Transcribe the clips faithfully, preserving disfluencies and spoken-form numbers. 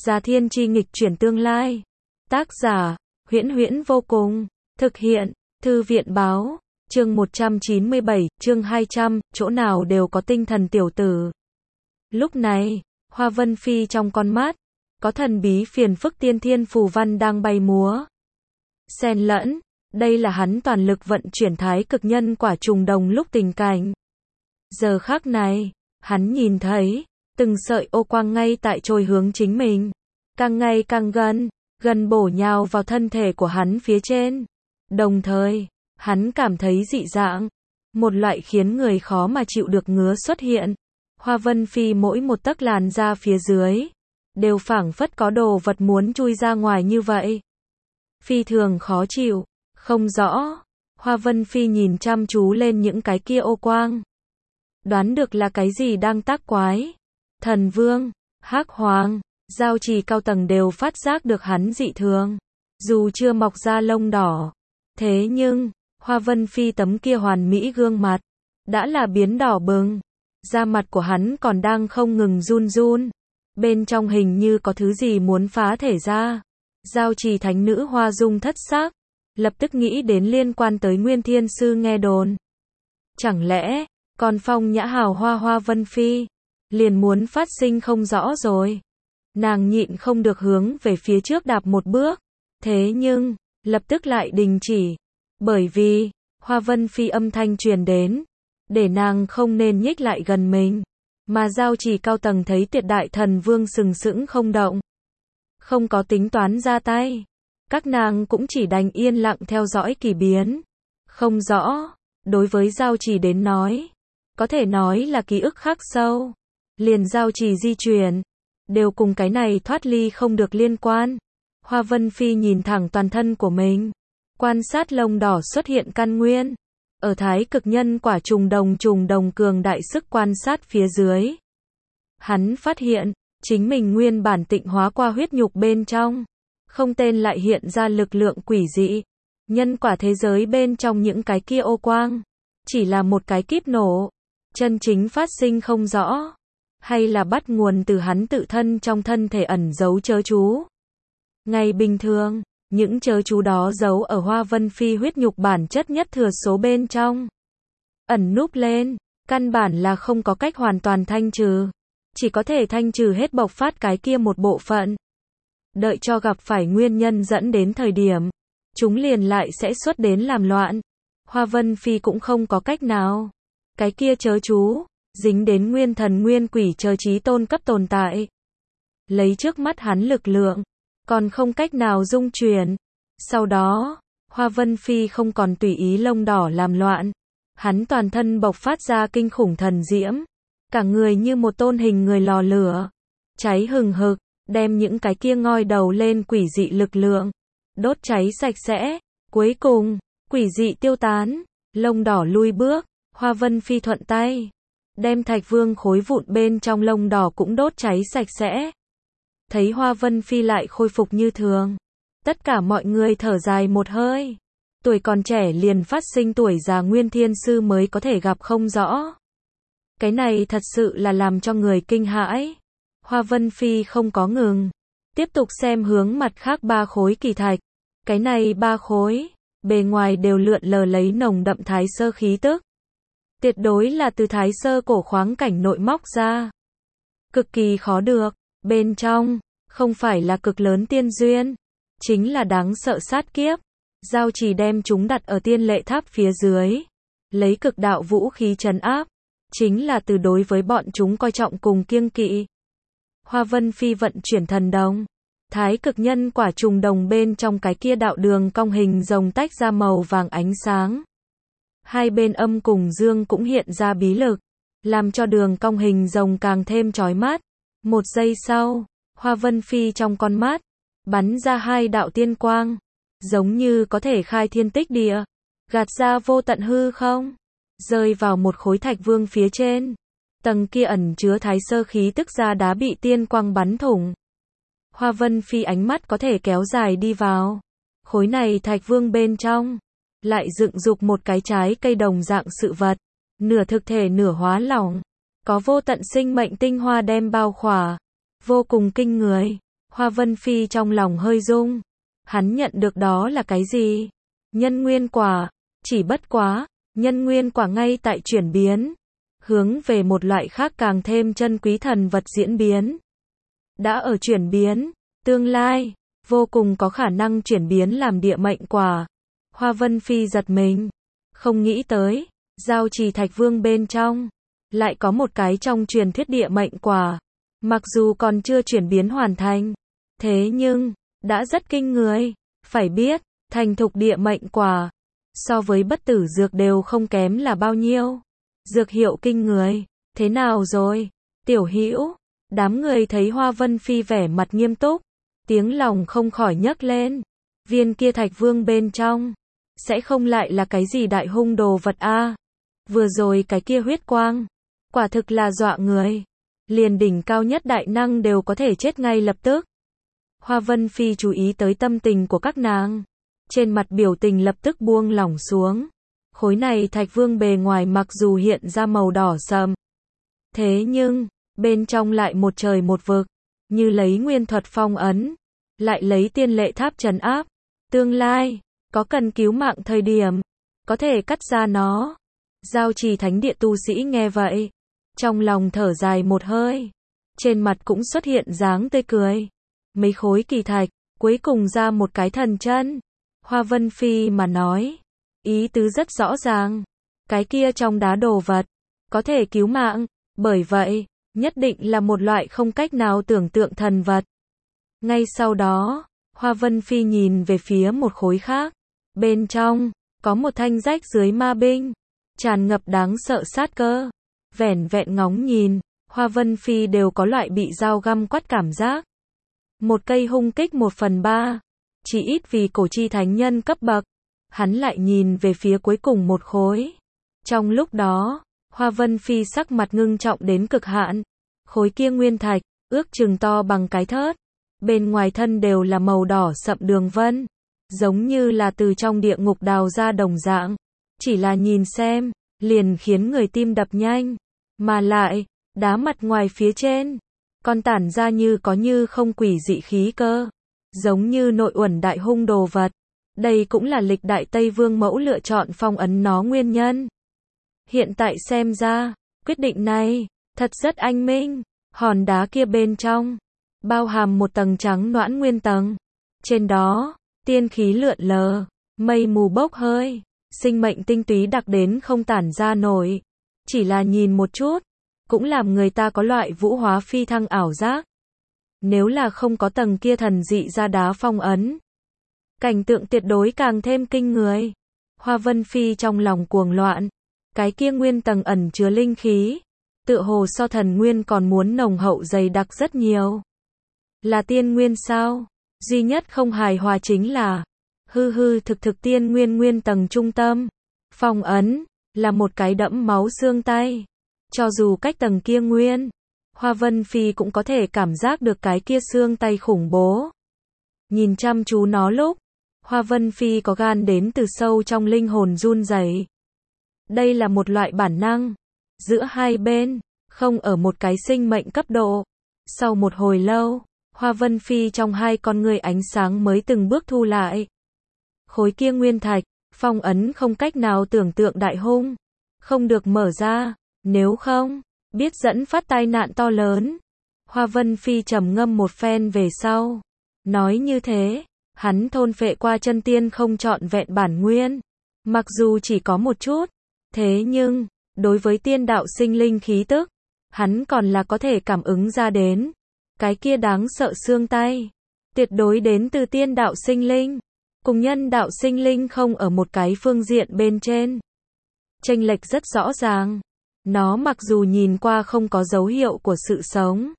Già Thiên Chi nghịch chuyển tương lai. Tác giả, Huyễn Huyễn vô cùng. Thực hiện, Thư viện báo. Chương một trăm chín mươi bảy, chương hai trăm, chỗ nào đều có tinh thần tiểu tử. Lúc này, Hoa Vân Phi trong con mắt, có thần bí phiền phức tiên thiên phù văn đang bay múa. Xen lẫn, đây là hắn toàn lực vận chuyển thái cực nhân quả trùng đồng lúc tình cảnh. Giờ khắc này, hắn nhìn thấy, từng sợi ô quang ngay tại trôi hướng chính mình. Càng ngày càng gần, gần bổ nhào vào thân thể của hắn phía trên. Đồng thời, hắn cảm thấy dị dạng. Một loại khiến người khó mà chịu được ngứa xuất hiện. Hoa Vân Phi mỗi một tấc làn da phía dưới, đều phảng phất có đồ vật muốn chui ra ngoài như vậy. Phi thường khó chịu, không rõ. Hoa Vân Phi nhìn chăm chú lên những cái kia ô quang. Đoán được là cái gì đang tác quái. Thần Vương, Hắc Hoàng, Giao Trì cao tầng đều phát giác được hắn dị thường. Dù chưa mọc ra lông đỏ. Thế nhưng, Hoa Vân Phi tấm kia hoàn mỹ gương mặt, đã là biến đỏ bừng. Da mặt của hắn còn đang không ngừng run run. Bên trong hình như có thứ gì muốn phá thể ra. Giao Trì thánh nữ Hoa Dung thất sắc, lập tức nghĩ đến liên quan tới Nguyên Thiên Sư nghe đồn. Chẳng lẽ, còn phong nhã hào hoa Hoa Vân Phi, liền muốn phát sinh không rõ rồi. Nàng nhịn không được hướng về phía trước đạp một bước. Thế nhưng, lập tức lại đình chỉ. Bởi vì, Hoa Vân Phi âm thanh truyền đến, để nàng không nên nhích lại gần mình. Mà Giao Trì cao tầng thấy tuyệt đại thần vương sừng sững không động, không có tính toán ra tay. Các nàng cũng chỉ đành yên lặng theo dõi kỳ biến. Không rõ, đối với Giao Trì đến nói, có thể nói là ký ức khắc sâu. Liền Giao Trì di chuyển, đều cùng cái này thoát ly không được liên quan. Hoa Vân Phi nhìn thẳng toàn thân của mình, quan sát lông đỏ xuất hiện căn nguyên. Ở thái cực nhân quả trùng đồng trùng đồng cường đại sức quan sát phía dưới. Hắn phát hiện, chính mình nguyên bản tịnh hóa qua huyết nhục bên trong. Không tên lại hiện ra lực lượng quỷ dị. Nhân quả thế giới bên trong những cái kia ô quang. Chỉ là một cái kíp nổ. Chân chính phát sinh không rõ. Hay là bắt nguồn từ hắn tự thân trong thân thể ẩn giấu chớ chú. Ngày bình thường, những chớ chú đó giấu ở Hoa Vân Phi huyết nhục bản chất nhất thừa số bên trong. Ẩn núp lên, căn bản là không có cách hoàn toàn thanh trừ. Chỉ có thể thanh trừ hết bộc phát cái kia một bộ phận. Đợi cho gặp phải nguyên nhân dẫn đến thời điểm, chúng liền lại sẽ xuất đến làm loạn. Hoa Vân Phi cũng không có cách nào. Cái kia chớ chú, dính đến nguyên thần nguyên quỷ chớ chí tôn cấp tồn tại. Lấy trước mắt hắn lực lượng, còn không cách nào dung chuyển. Sau đó, Hoa Vân Phi không còn tùy ý lông đỏ làm loạn. Hắn toàn thân bộc phát ra kinh khủng thần diễm. Cả người như một tôn hình người lò lửa. Cháy hừng hực, đem những cái kia ngoi đầu lên quỷ dị lực lượng. Đốt cháy sạch sẽ. Cuối cùng, quỷ dị tiêu tán. Lông đỏ lui bước. Hoa Vân Phi thuận tay. Đem thạch vương khối vụn bên trong lông đỏ cũng đốt cháy sạch sẽ. Thấy Hoa Vân Phi lại khôi phục như thường. Tất cả mọi người thở dài một hơi. Tuổi còn trẻ liền phát sinh tuổi già Nguyên Thiên Sư mới có thể gặp không rõ. Cái này thật sự là làm cho người kinh hãi. Hoa Vân Phi không có ngừng. Tiếp tục xem hướng mặt khác ba khối kỳ thạch. Cái này ba khối, bề ngoài đều lượn lờ lấy nồng đậm thái sơ khí tức. Tuyệt đối là từ thái sơ cổ khoáng cảnh nội móc ra. Cực kỳ khó được. Bên trong, không phải là cực lớn tiên duyên, chính là đáng sợ sát kiếp. Giao Trì đem chúng đặt ở tiên lệ tháp phía dưới. Lấy cực đạo vũ khí trấn áp. Chính là từ đối với bọn chúng coi trọng cùng kiêng kỵ. Hoa Vân Phi vận chuyển thần đồng. Thái cực nhân quả trùng đồng bên trong cái kia đạo đường cong hình rồng tách ra màu vàng ánh sáng. Hai bên âm cùng dương cũng hiện ra bí lực. Làm cho đường cong hình rồng càng thêm chói mắt. Một giây sau, Hoa Vân Phi trong con mắt, bắn ra hai đạo tiên quang. Giống như có thể khai thiên tích địa. Gạt ra vô tận hư không. Rơi vào một khối thạch vương phía trên. Tầng kia ẩn chứa thái sơ khí tức ra đá bị tiên quang bắn thủng. Hoa Vân Phi ánh mắt có thể kéo dài đi vào. Khối này thạch vương bên trong. Lại dựng dục một cái trái cây đồng dạng sự vật. Nửa thực thể nửa hóa lỏng. Có vô tận sinh mệnh tinh hoa đem bao khỏa. Vô cùng kinh người. Hoa Vân Phi trong lòng hơi rung. Hắn nhận được đó là cái gì? Nhân nguyên quả. Chỉ bất quá, nhân nguyên quả ngay tại chuyển biến, hướng về một loại khác càng thêm chân quý thần vật diễn biến. Đã ở chuyển biến, tương lai, vô cùng có khả năng chuyển biến làm địa mệnh quả. Hoa Vân Phi giật mình. Không nghĩ tới, giao trì thạch vương bên trong, lại có một cái trong truyền thuyết địa mệnh quả. Mặc dù còn chưa chuyển biến hoàn thành, thế nhưng, đã rất kinh người. Phải biết, thành thục địa mệnh quả, so với bất tử dược đều không kém là bao nhiêu. Dược hiệu kinh người. Thế nào rồi, tiểu hữu? Đám người thấy Hoa Vân Phi vẻ mặt nghiêm túc, tiếng lòng không khỏi nhấc lên. Viên kia thạch vương bên trong, sẽ không lại là cái gì đại hung đồ vật a? Vừa rồi cái kia huyết quang, quả thực là dọa người. Liền đỉnh cao nhất đại năng đều có thể chết ngay lập tức. Hoa Vân Phi chú ý tới tâm tình của các nàng. Trên mặt biểu tình lập tức buông lỏng xuống. Khối này thạch vương bề ngoài mặc dù hiện ra màu đỏ sậm, thế nhưng, bên trong lại một trời một vực. Như lấy nguyên thuật phong ấn, lại lấy tiên lệ tháp trấn áp. Tương lai, có cần cứu mạng thời điểm, có thể cắt ra nó. Giao trì thánh địa tu sĩ nghe vậy, trong lòng thở dài một hơi. Trên mặt cũng xuất hiện dáng tươi cười. Mấy khối kỳ thạch, cuối cùng ra một cái thần chân. Hoa Vân Phi mà nói, ý tứ rất rõ ràng. Cái kia trong đá đồ vật, có thể cứu mạng. Bởi vậy, nhất định là một loại không cách nào tưởng tượng thần vật. Ngay sau đó, Hoa Vân Phi nhìn về phía một khối khác. Bên trong, có một thanh rách dưới ma binh, tràn ngập đáng sợ sát cơ. Vẻn vẹn ngóng nhìn, Hoa Vân Phi đều có loại bị dao găm quắt cảm giác. Một cây hung kích một phần ba, chỉ ít vì cổ chi thánh nhân cấp bậc. Hắn lại nhìn về phía cuối cùng một khối. Trong lúc đó, Hoa Vân Phi sắc mặt ngưng trọng đến cực hạn. Khối kia nguyên thạch, ước chừng to bằng cái thớt. Bên ngoài thân đều là màu đỏ sậm đường vân, giống như là từ trong địa ngục đào ra đồng dạng. Chỉ là nhìn xem, liền khiến người tim đập nhanh. Mà lại, đá mặt ngoài phía trên, còn tản ra như có như không quỷ dị khí cơ. Giống như nội uẩn đại hung đồ vật. Đây cũng là lịch đại Tây Vương mẫu lựa chọn phong ấn nó nguyên nhân. Hiện tại xem ra, quyết định này, thật rất anh minh. Hòn đá kia bên trong, bao hàm một tầng trắng noãn nguyên tầng. Trên đó, tiên khí lượn lờ, mây mù bốc hơi, sinh mệnh tinh túy đặc đến không tản ra nổi. Chỉ là nhìn một chút, cũng làm người ta có loại vũ hóa phi thăng ảo giác. Nếu là không có tầng kia thần dị ra đá phong ấn, cảnh tượng tuyệt đối càng thêm kinh người. Hoa Vân Phi trong lòng cuồng loạn. Cái kia nguyên tầng ẩn chứa linh khí, tựa hồ so thần nguyên còn muốn nồng hậu dày đặc rất nhiều. Là tiên nguyên sao? Duy nhất không hài hòa chính là hư hư thực thực tiên nguyên nguyên tầng trung tâm. Phong ấn, là một cái đẫm máu xương tay. Cho dù cách tầng kia nguyên, Hoa Vân Phi cũng có thể cảm giác được cái kia xương tay khủng bố. Nhìn chăm chú nó lúc, Hoa Vân Phi có gan đến từ sâu trong linh hồn run rẩy. Đây là một loại bản năng, giữa hai bên, không ở một cái sinh mệnh cấp độ. Sau một hồi lâu, Hoa Vân Phi trong hai con người ánh sáng mới từng bước thu lại. Khối kia nguyên thạch, phong ấn không cách nào tưởng tượng đại hung, không được mở ra, nếu không, biết dẫn phát tai nạn to lớn. Hoa Vân Phi trầm ngâm một phen về sau, nói như thế, hắn thôn phệ qua chân tiên không trọn vẹn bản nguyên, mặc dù chỉ có một chút, thế nhưng, đối với tiên đạo sinh linh khí tức, hắn còn là có thể cảm ứng ra đến. Cái kia đáng sợ xương tay, tuyệt đối đến từ tiên đạo sinh linh, cùng nhân đạo sinh linh không ở một cái phương diện bên trên. Chênh lệch rất rõ ràng. Nó mặc dù nhìn qua không có dấu hiệu của sự sống,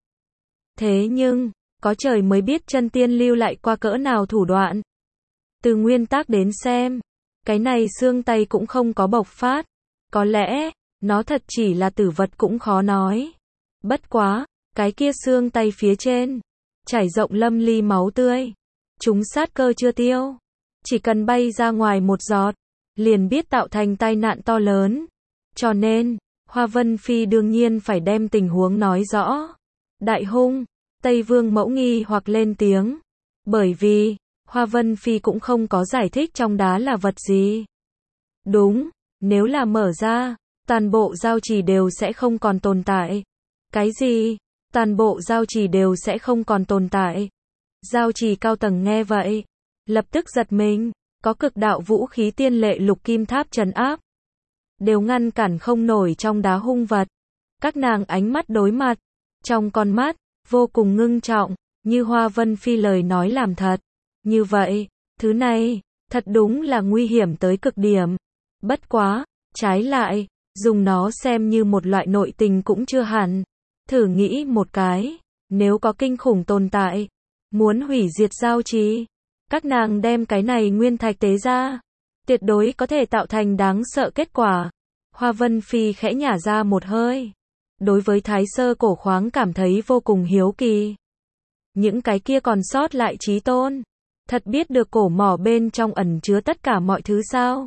thế nhưng, có trời mới biết chân tiên lưu lại qua cỡ nào thủ đoạn. Từ nguyên tắc đến xem, cái này xương tay cũng không có bộc phát. Có lẽ, nó thật chỉ là tử vật cũng khó nói. Bất quá, cái kia xương tay phía trên, trải rộng lâm ly máu tươi. Chúng sát cơ chưa tiêu. Chỉ cần bay ra ngoài một giọt, liền biết tạo thành tai nạn to lớn. Cho nên, Hoa Vân Phi đương nhiên phải đem tình huống nói rõ. Đại hung, Tây Vương mẫu nghi hoặc lên tiếng. Bởi vì, Hoa Vân Phi cũng không có giải thích trong đá là vật gì. Đúng, nếu là mở ra, toàn bộ giao trì đều sẽ không còn tồn tại. Cái gì? Toàn bộ giao trì đều sẽ không còn tồn tại. Giao trì cao tầng nghe vậy, lập tức giật mình, có cực đạo vũ khí tiên lệ lục kim tháp trấn áp, đều ngăn cản không nổi trong đá hung vật. Các nàng ánh mắt đối mặt, trong con mắt, vô cùng ngưng trọng, như Hoa Vân Phi lời nói làm thật. Như vậy, thứ này, thật đúng là nguy hiểm tới cực điểm. Bất quá, trái lại, dùng nó xem như một loại nội tình cũng chưa hẳn. Thử nghĩ một cái, nếu có kinh khủng tồn tại, muốn hủy diệt giao trì, các nàng đem cái này nguyên thạch tế ra, tuyệt đối có thể tạo thành đáng sợ kết quả. Hoa Vân Phi khẽ nhả ra một hơi. Đối với Thái Sơ cổ khoáng cảm thấy vô cùng hiếu kỳ. Những cái kia còn sót lại chí tôn, thật biết được cổ mỏ bên trong ẩn chứa tất cả mọi thứ sao?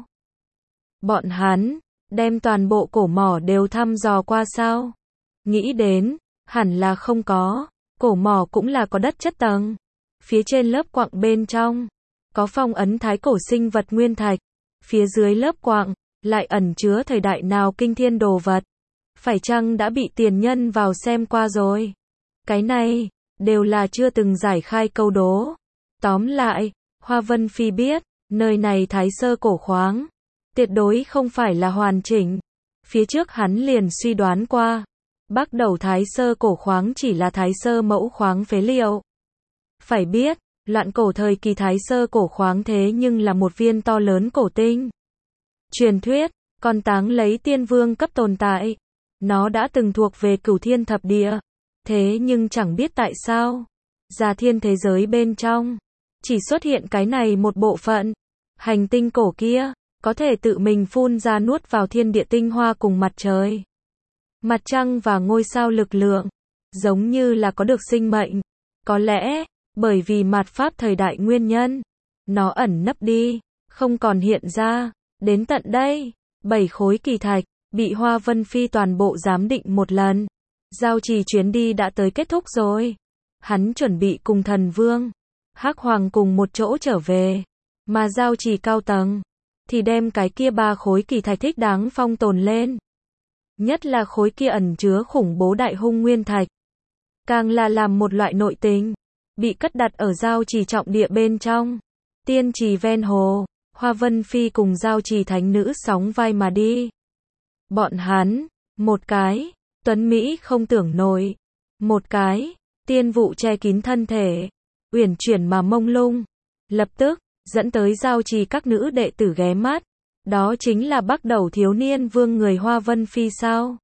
Bọn hắn, đem toàn bộ cổ mỏ đều thăm dò qua sao? Nghĩ đến, hẳn là không có, cổ mỏ cũng là có đất chất tầng. Phía trên lớp quặng bên trong, có phong ấn thái cổ sinh vật nguyên thạch. Phía dưới lớp quặng, lại ẩn chứa thời đại nào kinh thiên đồ vật. Phải chăng đã bị tiền nhân vào xem qua rồi? Cái này, đều là chưa từng giải khai câu đố. Tóm lại, Hoa Vân Phi biết, nơi này Thái Sơ cổ khoáng, tuyệt đối không phải là hoàn chỉnh. Phía trước hắn liền suy đoán qua, bắt đầu Thái Sơ cổ khoáng chỉ là Thái Sơ mẫu khoáng phế liệu. Phải biết, loạn cổ thời kỳ Thái Sơ cổ khoáng thế nhưng là một viên to lớn cổ tinh. Truyền thuyết, còn táng lấy tiên vương cấp tồn tại. Nó đã từng thuộc về cửu thiên thập địa. Thế nhưng chẳng biết tại sao, Già thiên thế giới bên trong, chỉ xuất hiện cái này một bộ phận. Hành tinh cổ kia, có thể tự mình phun ra nuốt vào thiên địa tinh hoa cùng mặt trời, mặt trăng và ngôi sao lực lượng, giống như là có được sinh mệnh. Có lẽ, bởi vì mạt pháp thời đại nguyên nhân, nó ẩn nấp đi, không còn hiện ra. Đến tận đây, bảy khối kỳ thạch, bị Hoa Vân Phi toàn bộ giám định một lần. Giao trì chuyến đi đã tới kết thúc rồi. Hắn chuẩn bị cùng thần vương, Hắc Hoàng cùng một chỗ trở về. Mà giao trì cao tầng, thì đem cái kia ba khối kỳ thạch thích đáng phong tồn lên. Nhất là khối kia ẩn chứa khủng bố đại hung nguyên thạch. Càng là làm một loại nội tình, bị cất đặt ở giao trì trọng địa bên trong. Tiên trì ven hồ, Hoa Vân Phi cùng giao trì thánh nữ sóng vai mà đi. Bọn hắn, một cái, tuấn Mỹ không tưởng nổi. Một cái, tiên vụ che kín thân thể, uyển chuyển mà mông lung. Lập tức, dẫn tới giao trì các nữ đệ tử ghé mắt. Đó chính là bắt đầu thiếu niên vương người Hoa Vân Phi sao?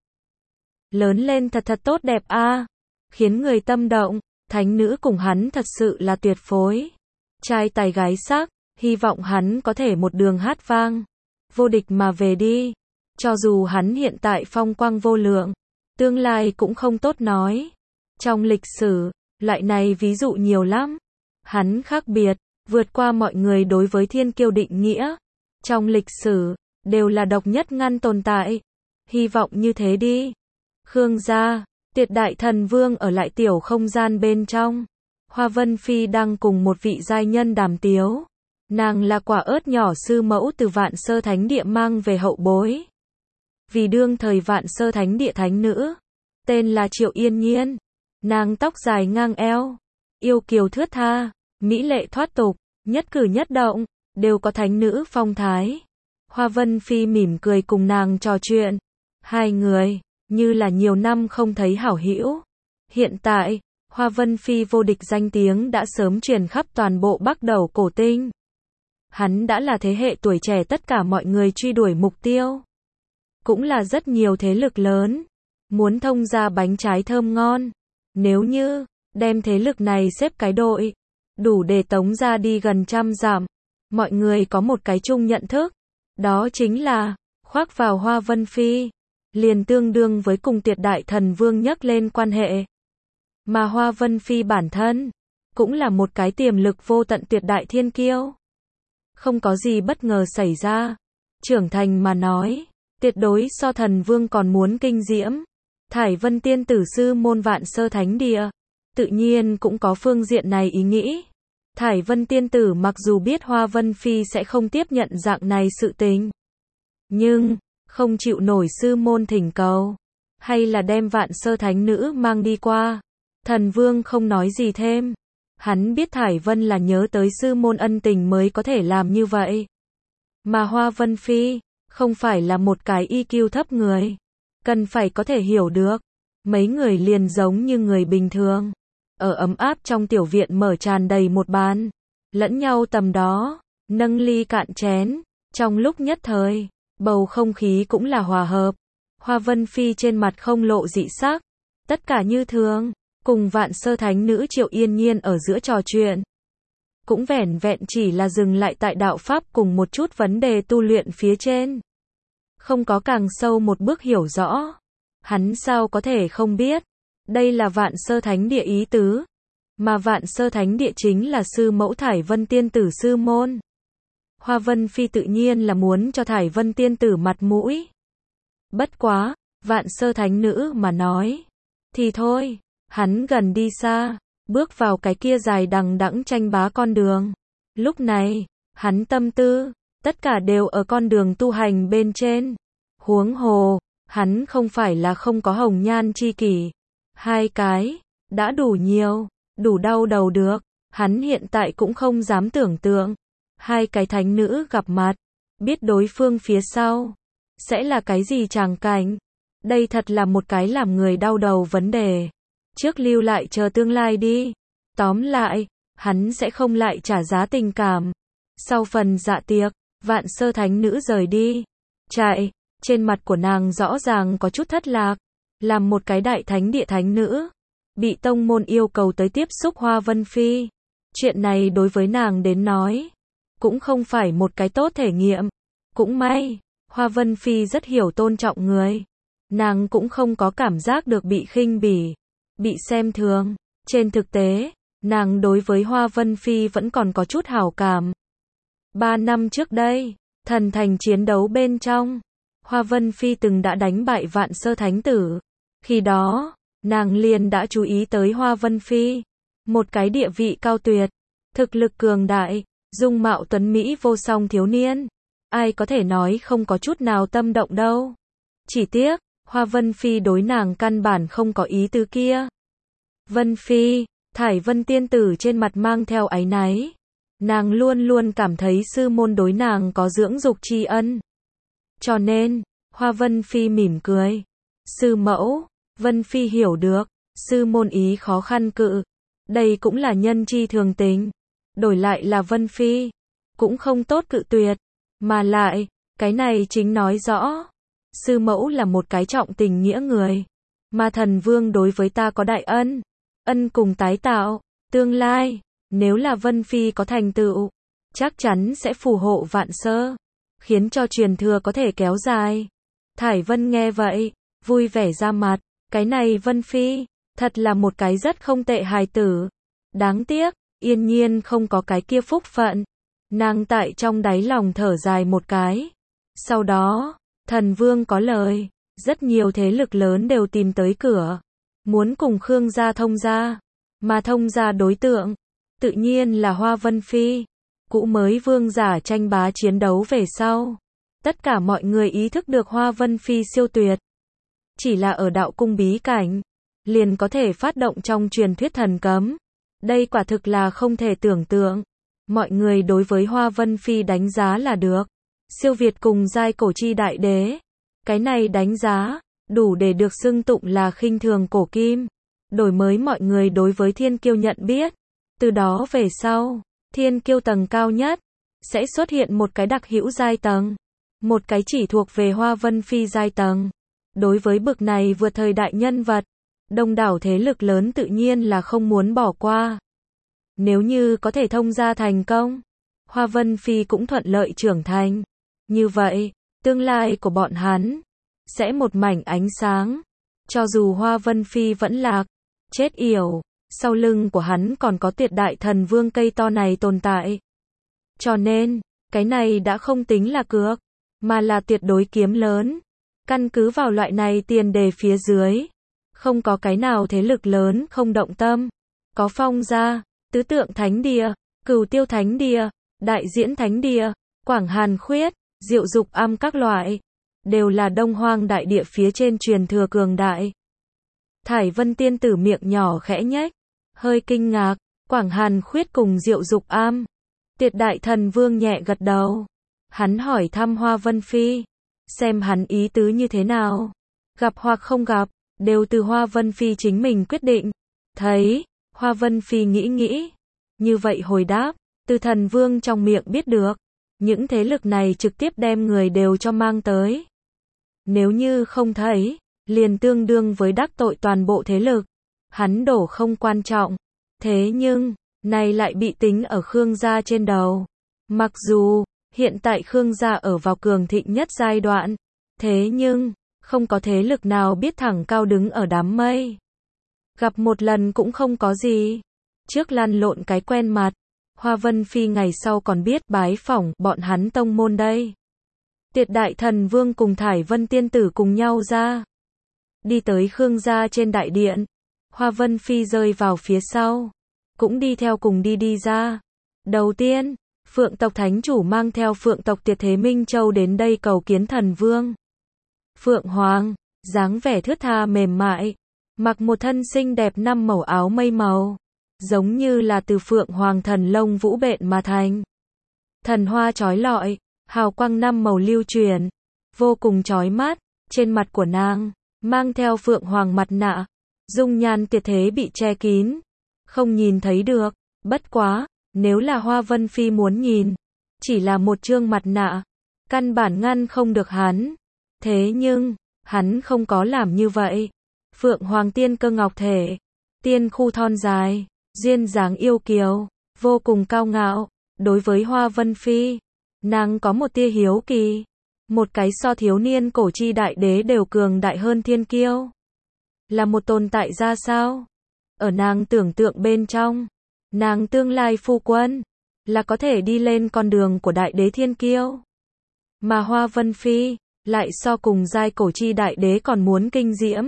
Lớn lên thật thật tốt đẹp a, à, khiến người tâm động. Thánh nữ cùng hắn thật sự là tuyệt phối. Trai tài gái sắc, hy vọng hắn có thể một đường hát vang, vô địch mà về đi. Cho dù hắn hiện tại phong quang vô lượng, tương lai cũng không tốt nói. Trong lịch sử, loại này ví dụ nhiều lắm. Hắn khác biệt, vượt qua mọi người đối với thiên kiêu định nghĩa. Trong lịch sử, đều là độc nhất ngăn tồn tại. Hy vọng như thế đi. Khương gia, tuyệt đại thần vương ở lại tiểu không gian bên trong. Hoa Vân Phi đang cùng một vị giai nhân đàm tiếu. Nàng là quả ớt nhỏ sư mẫu từ Vạn Sơ Thánh Địa mang về hậu bối. Vì đương thời Vạn Sơ Thánh Địa thánh nữ, tên là Triệu Yên Nhiên. Nàng tóc dài ngang eo, yêu kiều thướt tha, mỹ lệ thoát tục, nhất cử nhất động, đều có thánh nữ phong thái. Hoa Vân Phi mỉm cười cùng nàng trò chuyện. Hai người, như là nhiều năm không thấy hảo hữu. Hiện tại, Hoa Vân Phi vô địch danh tiếng đã sớm truyền khắp toàn bộ Bắc Đầu cổ tinh. Hắn đã là thế hệ tuổi trẻ tất cả mọi người truy đuổi mục tiêu. Cũng là rất nhiều thế lực lớn muốn thông ra bánh trái thơm ngon. Nếu như đem thế lực này xếp cái đội, đủ để tống ra đi gần trăm dặm. Mọi người có một cái chung nhận thức, đó chính là khoác vào Hoa Vân Phi, liền tương đương với cùng tuyệt đại thần vương nhắc lên quan hệ. Mà Hoa Vân Phi bản thân cũng là một cái tiềm lực vô tận tuyệt đại thiên kiêu. Không có gì bất ngờ xảy ra, trưởng thành mà nói, tuyệt đối so thần vương còn muốn kinh diễm. Thải Vân tiên tử sư môn Vạn Sơ Thánh Địa, tự nhiên cũng có phương diện này ý nghĩ. Thải Vân tiên tử mặc dù biết Hoa Vân Phi sẽ không tiếp nhận dạng này sự tình, nhưng không chịu nổi sư môn thỉnh cầu, hay là đem Vạn Sơ Thánh Nữ mang đi qua. Thần Vương không nói gì thêm. Hắn biết Thải Vân là nhớ tới sư môn ân tình mới có thể làm như vậy. Mà Hoa Vân Phi không phải là một cái i kiu thấp người, cần phải có thể hiểu được. Mấy người liền giống như người bình thường, ở ấm áp trong tiểu viện mở tràn đầy một bàn, lẫn nhau tầm đó, nâng ly cạn chén. Trong lúc nhất thời, bầu không khí cũng là hòa hợp. Hoa Vân Phi trên mặt không lộ dị sắc, tất cả như thường, cùng Vạn Sơ Thánh Nữ Triệu Yên Nhiên ở giữa trò chuyện. Cũng vẻn vẹn chỉ là dừng lại tại đạo pháp cùng một chút vấn đề tu luyện phía trên. Không có càng sâu một bước hiểu rõ. Hắn sao có thể không biết. Đây là Vạn Sơ Thánh Địa ý tứ. Mà Vạn Sơ Thánh Địa chính là sư mẫu Thải Vân tiên tử sư môn. Hoa Vân Phi tự nhiên là muốn cho Thải Vân tiên tử mặt mũi. Bất quá, Vạn Sơ Thánh Nữ mà nói. Thì thôi, hắn gần đi xa, bước vào cái kia dài đằng đẵng tranh bá con đường. Lúc này, hắn tâm tư, tất cả đều ở con đường tu hành bên trên. Huống hồ, hắn không phải là không có hồng nhan chi kỷ. Hai cái, đã đủ nhiều, đủ đau đầu được. Hắn hiện tại cũng không dám tưởng tượng. Hai cái thánh nữ gặp mặt, biết đối phương phía sau sẽ là cái gì tràng cảnh. Đây thật là một cái làm người đau đầu vấn đề. Trước lưu lại chờ tương lai đi. Tóm lại, hắn sẽ không lại trả giá tình cảm. Sau phần dạ tiệc, Vạn Sơ Thánh Nữ rời đi. Chạy, trên mặt của nàng rõ ràng có chút thất lạc. Làm một cái đại thánh địa thánh nữ, bị tông môn yêu cầu tới tiếp xúc Hoa Vân Phi. Chuyện này đối với nàng đến nói, cũng không phải một cái tốt thể nghiệm. Cũng may, Hoa Vân Phi rất hiểu tôn trọng người. Nàng cũng không có cảm giác được bị khinh bỉ, bị xem thường. Trên thực tế, nàng đối với Hoa Vân Phi vẫn còn có chút hảo cảm. Ba năm trước đây, thần thành chiến đấu bên trong, Hoa Vân Phi từng đã đánh bại Vạn Sơ Thánh Tử. Khi đó, nàng liền đã chú ý tới Hoa Vân Phi. Một cái địa vị cao tuyệt, thực lực cường đại, dung mạo tuấn mỹ vô song thiếu niên. Ai có thể nói không có chút nào tâm động đâu. Chỉ tiếc, Hoa Vân Phi đối nàng căn bản không có ý tứ kia. Vân Phi, Thải Vân tiên tử trên mặt mang theo áy náy. Nàng luôn luôn cảm thấy sư môn đối nàng có dưỡng dục tri ân. Cho nên, Hoa Vân Phi mỉm cười. Sư mẫu, Vân Phi hiểu được, sư môn ý khó khăn cự. Đây cũng là nhân chi thường tình. Đổi lại là Vân Phi, cũng không tốt cự tuyệt. Mà lại, cái này chính nói rõ. Sư mẫu là một cái trọng tình nghĩa người. Mà thần vương đối với ta có đại ân. Ân cùng tái tạo, tương lai, nếu là Vân Phi có thành tựu, chắc chắn sẽ phù hộ Vạn Sơ, khiến cho truyền thừa có thể kéo dài. Thải Vân nghe vậy, vui vẻ ra mặt, cái này Vân Phi, thật là một cái rất không tệ hài tử. Đáng tiếc, Yên Nhiên không có cái kia phúc phận. Nàng tại trong đáy lòng thở dài một cái. Sau đó, thần vương có lời, rất nhiều thế lực lớn đều tìm tới cửa. Muốn cùng Khương gia thông gia, mà thông gia đối tượng, tự nhiên là Hoa Vân Phi. Cũ mới vương giả tranh bá chiến đấu về sau. Tất cả mọi người ý thức được Hoa Vân Phi siêu tuyệt. Chỉ là ở đạo cung bí cảnh, liền có thể phát động trong truyền thuyết thần cấm. Đây quả thực là không thể tưởng tượng. Mọi người đối với Hoa Vân Phi đánh giá là được. Siêu việt cùng giai cổ chi đại đế. Cái này đánh giá, đủ để được xưng tụng là khinh thường cổ kim. Đổi mới mọi người đối với thiên kiêu nhận biết. Từ đó về sau, thiên kiêu tầng cao nhất, sẽ xuất hiện một cái đặc hữu giai tầng. Một cái chỉ thuộc về Hoa Vân Phi giai tầng. Đối với bực này vượt thời đại nhân vật, đông đảo thế lực lớn tự nhiên là không muốn bỏ qua. Nếu như có thể thông gia thành công, Hoa Vân Phi cũng thuận lợi trưởng thành. Như vậy, tương lai của bọn hắn sẽ một mảnh ánh sáng. Cho dù Hoa Vân Phi vẫn lạc, chết yểu, sau lưng của hắn còn có tuyệt đại thần vương cây to này tồn tại. Cho nên, cái này đã không tính là cược, mà là tuyệt đối kiếm lớn. Căn cứ vào loại này tiền đề phía dưới, không có cái nào thế lực lớn không động tâm. có Phong gia, Tứ Tượng Thánh Địa, Cửu Tiêu Thánh Địa, Đại Diễn Thánh Địa, Quảng Hàn Khuyết, Diệu Dục Âm các loại, đều là Đông Hoang đại địa phía trên truyền thừa cường đại. Thải Vân tiên tử miệng nhỏ khẽ nhếch, hơi kinh ngạc, Quảng Hàn Khuyết cùng Diệu Dục Âm. Tiệt Đại Thần Vương nhẹ gật đầu. Hắn hỏi thăm Hoa Vân Phi, xem hắn ý tứ như thế nào. Gặp hoặc không gặp, đều từ Hoa Vân Phi chính mình quyết định. Thấy, Hoa Vân Phi nghĩ nghĩ, như vậy hồi đáp, từ Thần Vương trong miệng biết được, những thế lực này trực tiếp đem người đều cho mang tới. Nếu như không thấy, liền tương đương với đắc tội toàn bộ thế lực. Hắn đổ không quan trọng, thế nhưng, này lại bị tính ở Khương gia trên đầu. Mặc dù, hiện tại Khương gia ở vào cường thịnh nhất giai đoạn, thế nhưng, không có thế lực nào biết thẳng cao đứng ở đám mây. Gặp một lần cũng không có gì. Trước lăn lộn cái quen mặt, Hoa Vân Phi ngày sau còn biết bái phỏng bọn hắn tông môn đây. Tiệt Đại Thần Vương cùng Thải Vân tiên tử cùng nhau ra. Đi tới Khương gia trên đại điện. Hoa Vân Phi rơi vào phía sau. Cũng đi theo cùng đi đi ra. Đầu tiên, Phượng tộc thánh chủ mang theo Phượng tộc Tiệt Thế Minh Châu đến đây cầu kiến Thần Vương. Phượng Hoàng, dáng vẻ thướt tha mềm mại, mặc một thân xinh đẹp năm màu áo mây màu, giống như là từ Phượng Hoàng thần lông vũ bện mà thành. Thần hoa chói lọi, hào quang năm màu lưu truyền, vô cùng chói mắt, trên mặt của nàng, mang theo Phượng Hoàng mặt nạ, dung nhan tuyệt thế bị che kín, không nhìn thấy được, bất quá, nếu là Hoa Vân Phi muốn nhìn, chỉ là một trương mặt nạ, căn bản ngăn không được hắn. Thế nhưng, hắn không có làm như vậy. Phượng Hoàng tiên cơ ngọc thể, tiên khu thon dài, duyên dáng yêu kiều, vô cùng cao ngạo. Đối với Hoa Vân Phi, nàng có một tia hiếu kỳ. Một cái so thiếu niên cổ chi đại đế đều cường đại hơn thiên kiêu. Là một tồn tại ra sao? Ở nàng tưởng tượng bên trong, nàng tương lai phu quân, là có thể đi lên con đường của đại đế thiên kiêu. Mà Hoa Vân Phi, lại so cùng giai cổ chi đại đế còn muốn kinh diễm.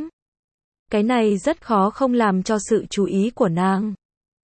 Cái này rất khó không làm cho sự chú ý của nàng.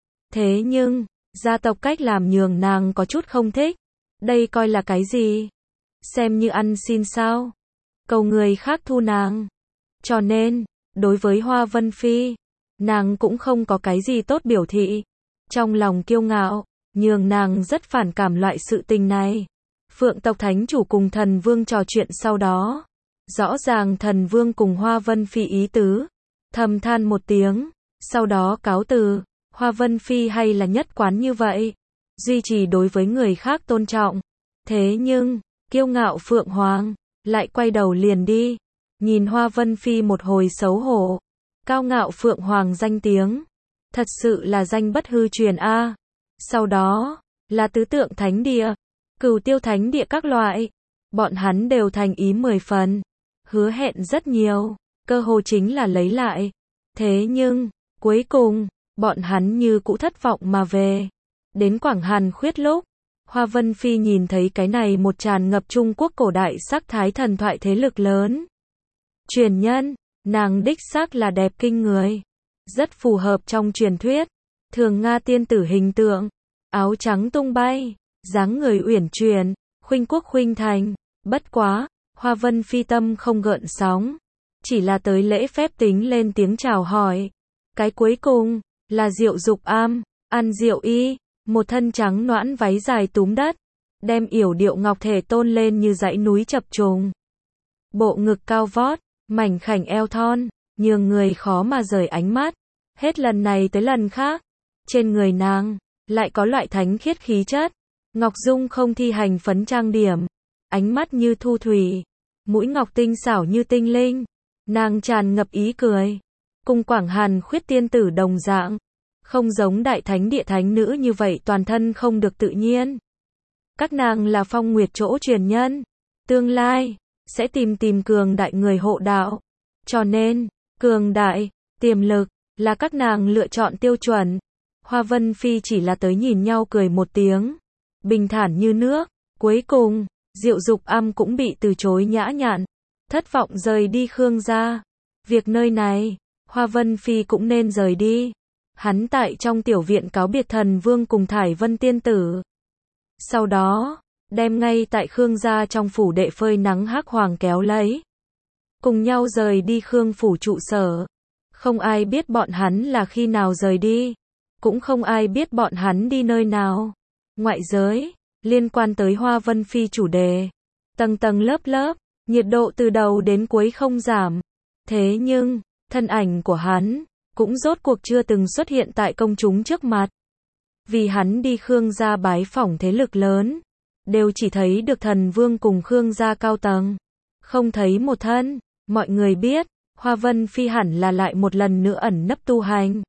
Thế nhưng, gia tộc cách làm nhường nàng có chút không thích. Đây coi là cái gì? Xem như ăn xin sao? Cầu người khác thu nàng. Cho nên, đối với Hoa Vân Phi, nàng cũng không có cái gì tốt biểu thị. Trong lòng kiêu ngạo, nhường nàng rất phản cảm loại sự tình này. Phượng tộc thánh chủ cùng Thần Vương trò chuyện sau đó. Rõ ràng Thần Vương cùng Hoa Vân Phi ý tứ. Thầm than một tiếng, sau đó cáo từ. Hoa Vân Phi hay là nhất quán như vậy. Duy trì đối với người khác tôn trọng. Thế nhưng, kiêu ngạo Phượng Hoàng, lại quay đầu liền đi. Nhìn Hoa Vân Phi một hồi xấu hổ. Cao ngạo Phượng Hoàng danh tiếng. Thật sự là danh bất hư truyền a. Sau đó, là Tứ Tượng Thánh Địa, Cửu Tiêu Thánh Địa các loại. Bọn hắn đều thành ý mười phần. Hứa hẹn rất nhiều, cơ hồ chính là lấy lại. Thế nhưng, cuối cùng, bọn hắn như cũ thất vọng mà về. Đến Quảng Hàn Khuyết lúc, Hoa Vân Phi nhìn thấy cái này một tràn ngập Trung Quốc cổ đại sắc thái thần thoại thế lực lớn. Truyền nhân, nàng đích xác là đẹp kinh người. Rất phù hợp trong truyền thuyết. Thường Nga tiên tử hình tượng. Áo trắng tung bay, dáng người uyển chuyển, khuynh quốc khuynh thành. Bất quá, Hoa Vân Phi tâm không gợn sóng. Chỉ là tới lễ phép tính lên tiếng chào hỏi. Cái cuối cùng, là Diệu Dục Am, ăn Diệu Y. Một thân trắng noãn váy dài túm đất, đem yểu điệu ngọc thể tôn lên như dãy núi chập trùng. Bộ ngực cao vót, mảnh khảnh eo thon, nhường người khó mà rời ánh mắt. Hết lần này tới lần khác, trên người nàng, lại có loại thánh khiết khí chất. Ngọc Dung không thi hành phấn trang điểm, ánh mắt như thu thủy, mũi ngọc tinh xảo như tinh linh. Nàng tràn ngập ý cười, cùng Quảng Hàn Khuyết tiên tử đồng dạng. Không giống đại thánh địa thánh nữ như vậy toàn thân không được tự nhiên. Các nàng là Phong Nguyệt chỗ truyền nhân. Tương lai, sẽ tìm tìm cường đại người hộ đạo. Cho nên, cường đại, tiềm lực, là các nàng lựa chọn tiêu chuẩn. Hoa Vân Phi chỉ là tới nhìn nhau cười một tiếng. Bình thản như nước. Cuối cùng, Diệu Dục Âm cũng bị từ chối nhã nhặn. Thất vọng rời đi Khương gia. Việc nơi này, Hoa Vân Phi cũng nên rời đi. Hắn tại trong tiểu viện cáo biệt thần vương cùng Thải Vân tiên tử. Sau đó, đem ngay tại Khương gia trong phủ đệ phơi nắng Hắc Hoàng kéo lấy. Cùng nhau rời đi Khương phủ trụ sở. Không ai biết bọn hắn là khi nào rời đi. Cũng không ai biết bọn hắn đi nơi nào. Ngoại giới, liên quan tới Hoa Vân Phi chủ đề. Tầng tầng lớp lớp, nhiệt độ từ đầu đến cuối không giảm. Thế nhưng, thân ảnh của hắn, cũng rốt cuộc chưa từng xuất hiện tại công chúng trước mặt. Vì hắn đi Khương gia bái phỏng thế lực lớn. Đều chỉ thấy được thần vương cùng Khương gia cao tầng. Không thấy một thân, mọi người biết, Hoa Vân Phi hẳn là lại một lần nữa ẩn nấp tu hành.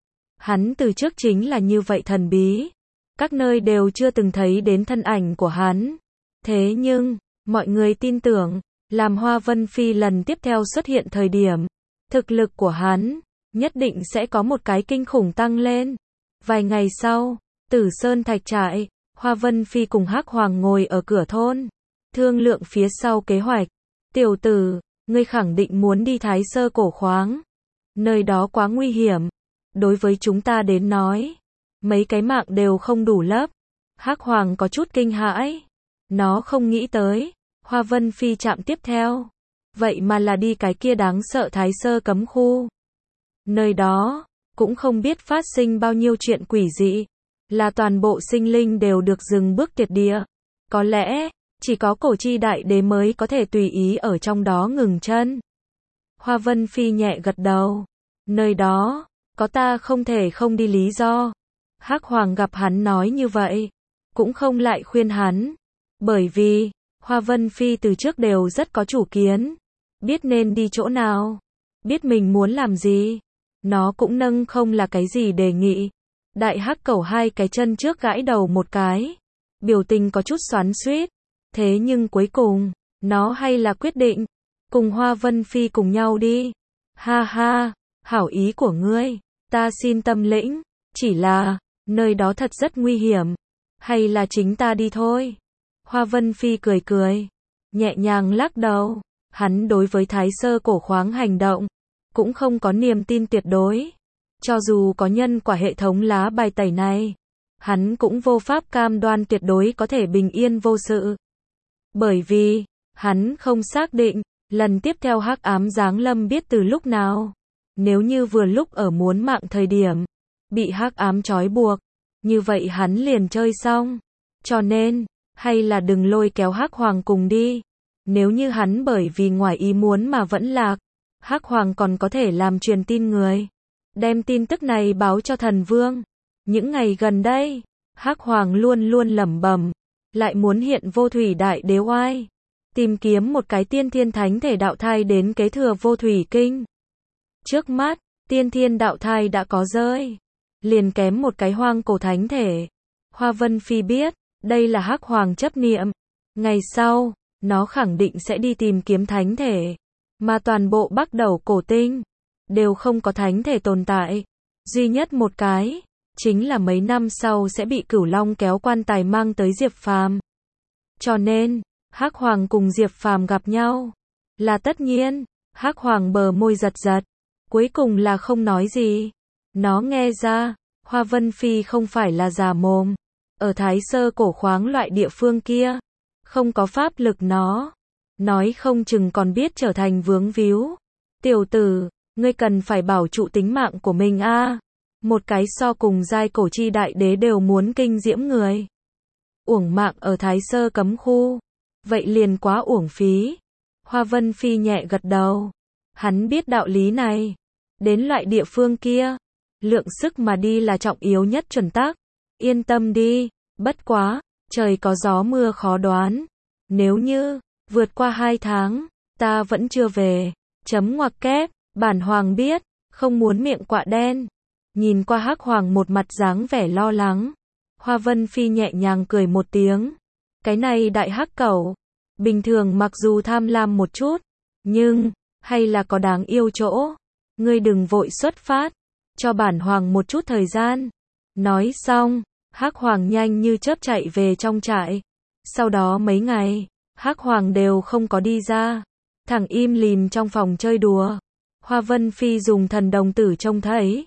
Hắn từ trước chính là như vậy thần bí. Các nơi đều chưa từng thấy đến thân ảnh của hắn. Thế nhưng, mọi người tin tưởng, làm Hoa Vân Phi lần tiếp theo xuất hiện thời điểm, thực lực của hắn, nhất định sẽ có một cái kinh khủng tăng lên. Vài ngày sau, Tử Sơn Thạch Trại, Hoa Vân Phi cùng Hắc Hoàng ngồi ở cửa thôn, thương lượng phía sau kế hoạch. Tiểu tử, ngươi khẳng định muốn đi Thái Sơ cổ khoáng. Nơi đó quá nguy hiểm. Đối với chúng ta đến nói, mấy cái mạng đều không đủ lấp. Hắc Hoàng có chút kinh hãi. Nó không nghĩ tới, Hoa Vân Phi chạm tiếp theo. Vậy mà là đi cái kia đáng sợ Thái Sơ cấm khu. Nơi đó, cũng không biết phát sinh bao nhiêu chuyện quỷ dị. Là toàn bộ sinh linh đều được dừng bước tuyệt địa. Có lẽ, chỉ có cổ chi đại đế mới có thể tùy ý ở trong đó ngừng chân. Hoa Vân Phi nhẹ gật đầu. Nơi đó, có ta không thể không đi lý do. Hắc Hoàng gặp hắn nói như vậy, cũng không lại khuyên hắn. Bởi vì, Hoa Vân Phi từ trước đều rất có chủ kiến. Biết nên đi chỗ nào. Biết mình muốn làm gì. Nó cũng nâng không là cái gì đề nghị. Đại Hắc Cẩu hai cái chân trước gãi đầu một cái. Biểu tình có chút xoắn xuýt. Thế nhưng cuối cùng, nó hay là quyết định. Cùng Hoa Vân Phi cùng nhau đi. Ha ha, hảo ý của ngươi. Ta xin tâm lĩnh. Chỉ là, nơi đó thật rất nguy hiểm. Hay là chính ta đi thôi. Hoa Vân Phi cười cười. Nhẹ nhàng lắc đầu. Hắn đối với Thái Sơ cổ khoáng hành động. Cũng không có niềm tin tuyệt đối. Cho dù có nhân quả hệ thống lá bài tẩy này. Hắn cũng vô pháp cam đoan tuyệt đối có thể bình yên vô sự. Bởi vì, hắn không xác định, lần tiếp theo hắc ám giáng lâm biết từ lúc nào. Nếu như vừa lúc ở muốn mạng thời điểm, bị hắc ám trói buộc, như vậy hắn liền chơi xong. Cho nên, hay là đừng lôi kéo Hắc Hoàng cùng đi. Nếu như hắn bởi vì ngoài ý muốn mà vẫn lạc, Hắc Hoàng còn có thể làm truyền tin người. Đem tin tức này báo cho thần vương. Những ngày gần đây, Hắc Hoàng luôn luôn lẩm bẩm, lại muốn hiện vô thủy đại đế oai. Tìm kiếm một cái tiên thiên thánh thể đạo thai đến kế thừa vô thủy kinh. Trước mắt, tiên thiên đạo thai đã có rơi. Liền kém một cái hoang cổ thánh thể. Hoa Vân Phi biết, đây là Hắc Hoàng chấp niệm. Ngày sau, nó khẳng định sẽ đi tìm kiếm thánh thể. Mà toàn bộ Bắc Đẩu cổ tinh, đều không có thánh thể tồn tại. Duy nhất một cái, chính là mấy năm sau sẽ bị Cửu Long kéo quan tài mang tới Diệp Phàm. Cho nên, Hắc Hoàng cùng Diệp Phàm gặp nhau. Là tất nhiên, Hắc Hoàng bờ môi giật giật. Cuối cùng là không nói gì. Nó nghe ra, Hoa Vân Phi không phải là già mồm. Ở Thái Sơ cổ khoáng loại địa phương kia, không có pháp lực nó. Nói không chừng còn biết trở thành vướng víu. Tiểu tử, ngươi cần phải bảo trụ tính mạng của mình a. Một cái so cùng giai cổ chi đại đế đều muốn kinh diễm người. Uổng mạng ở Thái Sơ cấm khu. Vậy liền quá uổng phí. Hoa Vân Phi nhẹ gật đầu. Hắn biết đạo lý này. Đến loại địa phương kia, lượng sức mà đi là trọng yếu nhất chuẩn tắc. Yên tâm đi, bất quá, trời có gió mưa khó đoán. Nếu như, vượt qua hai tháng, ta vẫn chưa về, chấm ngoặc kép, bản hoàng biết, không muốn miệng quạ đen. Nhìn qua Hắc Hoàng một mặt dáng vẻ lo lắng. Hoa Vân Phi nhẹ nhàng cười một tiếng. Cái này đại hắc cẩu, bình thường mặc dù tham lam một chút, nhưng, hay là có đáng yêu chỗ. Ngươi đừng vội xuất phát, cho bản hoàng một chút thời gian. Nói xong, Hắc Hoàng nhanh như chớp chạy về trong trại. Sau đó mấy ngày, Hắc Hoàng đều không có đi ra, thẳng im lìm trong phòng chơi đùa. Hoa Vân Phi dùng thần đồng tử trông thấy,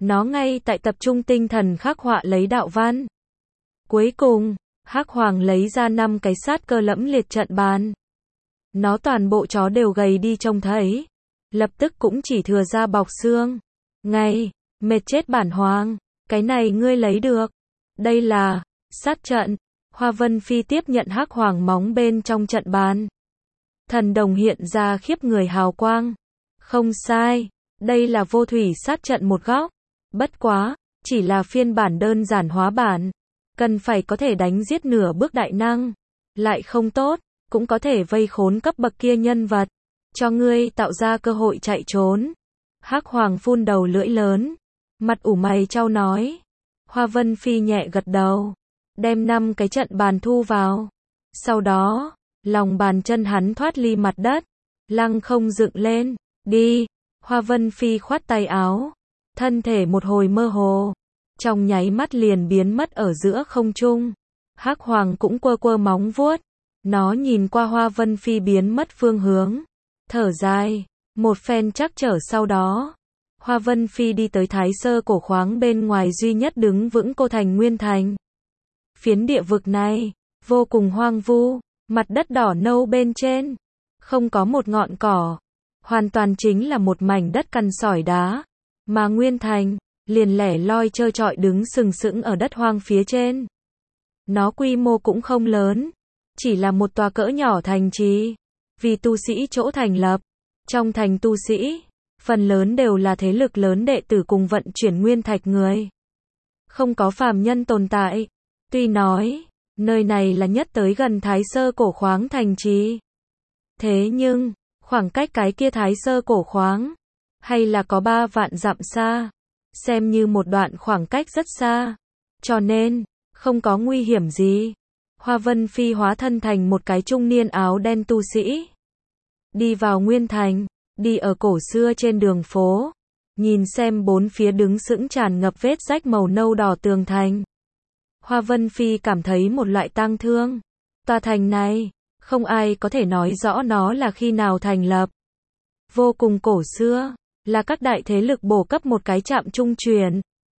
Nó ngay tại tập trung tinh thần khắc họa lấy đạo văn. Cuối cùng, Hắc Hoàng lấy ra năm cái sát cơ lẫm liệt trận bàn. Nó toàn bộ chó đều gầy đi trông thấy. Lập tức cũng chỉ thừa ra bọc xương. Ngay, mệt chết bản hoàng. Cái này ngươi lấy được. Đây là sát trận. Hoa Vân Phi tiếp nhận Hắc Hoàng móng bên trong trận bàn. Thần đồng hiện ra khiếp người hào quang. Không sai, đây là vô thủy sát trận một góc. Bất quá, chỉ là phiên bản đơn giản hóa bản. Cần phải có thể đánh giết nửa bước đại năng. Lại không tốt, cũng có thể vây khốn cấp bậc kia nhân vật. Cho ngươi tạo ra cơ hội chạy trốn. Hắc Hoàng phun đầu lưỡi lớn. Mặt ủ mày chau nói. Hoa Vân Phi nhẹ gật đầu. Đem năm cái trận bàn thu vào. Sau đó, lòng bàn chân hắn thoát ly mặt đất. Lăng không dựng lên. Đi. Hoa Vân Phi khoát tay áo. Thân thể một hồi mơ hồ. Trong nháy mắt liền biến mất ở giữa không trung. Hắc Hoàng cũng quơ quơ móng vuốt. Nó nhìn qua Hoa Vân Phi biến mất phương hướng. Thở dài. Một phen trắc trở sau đó. Hoa Vân Phi đi tới Thái Sơ cổ khoáng bên ngoài duy nhất đứng vững cô thành Nguyên Thành. Phiến địa vực này, vô cùng hoang vu. Mặt đất đỏ nâu bên trên. Không có một ngọn cỏ. Hoàn toàn chính là một mảnh đất cằn sỏi đá. Mà Nguyên Thành, liền lẻ loi trơ trọi đứng sừng sững ở đất hoang phía trên. Nó quy mô cũng không lớn. Chỉ là một tòa cỡ nhỏ thành trì. Vì tu sĩ chỗ thành lập. Trong thành tu sĩ, phần lớn đều là thế lực lớn đệ tử cùng vận chuyển nguyên thạch người. Không có phàm nhân tồn tại. Tuy nói, nơi này là nhất tới gần Thái Sơ cổ khoáng thành trì. Thế nhưng, khoảng cách cái kia Thái Sơ cổ khoáng, hay là có ba vạn dặm xa. Xem như một đoạn khoảng cách rất xa. Cho nên, không có nguy hiểm gì. Hoa Vân Phi hóa thân thành một cái trung niên áo đen tu sĩ. Đi vào Nguyên Thành, đi ở cổ xưa trên đường phố. Nhìn xem bốn phía đứng sững tràn ngập vết rách màu nâu đỏ tường thành. Hoa Vân Phi cảm thấy một loại tang thương. Tòa thành này, không ai có thể nói rõ nó là khi nào thành lập. Vô cùng cổ xưa, là các đại thế lực bổ cấp một cái trạm trung truyền.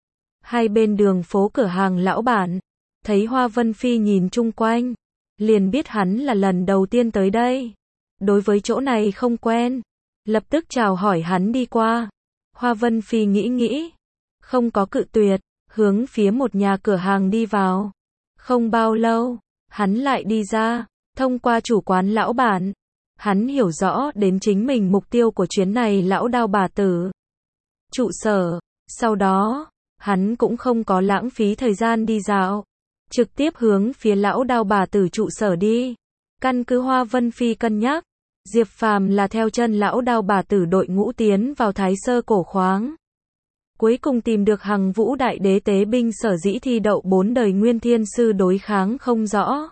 Hai bên đường phố cửa hàng lão bản, thấy Hoa Vân Phi nhìn chung quanh, liền biết hắn là lần đầu tiên tới đây. Đối với chỗ này không quen, lập tức chào hỏi hắn đi qua. Hoa Vân Phi nghĩ nghĩ, không có cự tuyệt, hướng phía một nhà cửa hàng đi vào. Không bao lâu, hắn lại đi ra, thông qua chủ quán lão bản. Hắn hiểu rõ đến chính mình mục tiêu của chuyến này lão đao bà tử. Trụ sở, sau đó, hắn cũng không có lãng phí thời gian đi dạo. Trực tiếp hướng phía lão đao bà tử trụ sở đi. Căn cứ Hoa Vân Phi cân nhắc, Diệp Phàm là theo chân lão đao bà tử đội ngũ tiến vào Thái Sơ cổ khoáng. Cuối cùng tìm được Hằng Vũ Đại Đế tế binh sở dĩ thi đậu bốn đời Nguyên Thiên Sư đối kháng không rõ.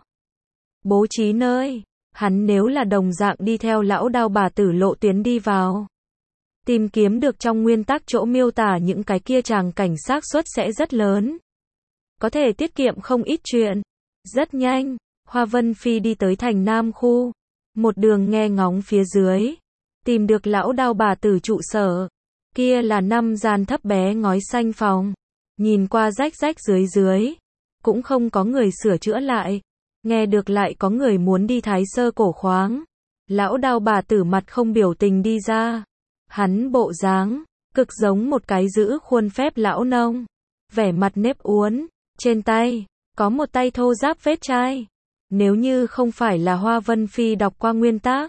Bố trí nơi, hắn nếu là đồng dạng đi theo lão đao bà tử lộ tuyến đi vào. Tìm kiếm được trong nguyên tắc chỗ miêu tả những cái kia tràng cảnh xác suất sẽ rất lớn. Có thể tiết kiệm không ít chuyện. Rất nhanh, Hoa Vân Phi đi tới thành Nam khu. Một đường nghe ngóng phía dưới. Tìm được lão đao bà tử trụ sở. Kia là năm gian thấp bé ngói xanh phòng. Nhìn qua rách rách dưới dưới. Cũng không có người sửa chữa lại. Nghe được lại có người muốn đi Thái Sơ cổ khoáng. Lão đao bà tử mặt không biểu tình đi ra. Hắn bộ dáng, cực giống một cái giữ khuôn phép lão nông. Vẻ mặt nếp uốn. Trên tay, có một tay thô ráp vết chai. Nếu như không phải là Hoa Vân Phi đọc qua nguyên tác,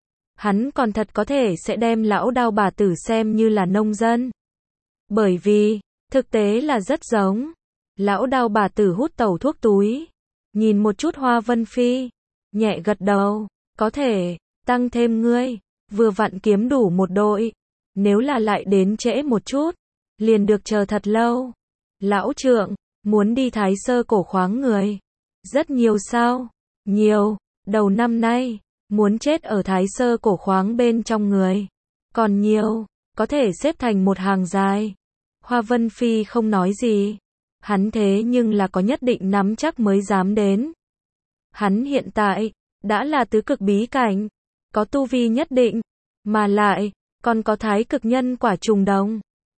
hắn còn thật có thể sẽ đem lão đao bà tử xem như là nông dân. Bởi vì, thực tế là rất giống. Lão đao bà tử hút tẩu thuốc túi. Nhìn một chút Hoa Vân Phi. Nhẹ gật đầu. Có thể, tăng thêm ngươi. Vừa vặn kiếm đủ một đội. Nếu là lại đến trễ một chút, liền được chờ thật lâu. Lão trượng, muốn đi Thái Sơ cổ khoáng người. Rất nhiều sao? Nhiều. Đầu năm nay, muốn chết ở Thái Sơ cổ khoáng bên trong người. Còn nhiều, có thể xếp thành một hàng dài. Hoa Vân Phi không nói gì. Hắn thế nhưng là có nhất định nắm chắc mới dám đến. Hắn hiện tại, đã là tứ cực bí cảnh. Có tu vi nhất định. Mà lại, còn có thái cực nhân quả trùng đồng.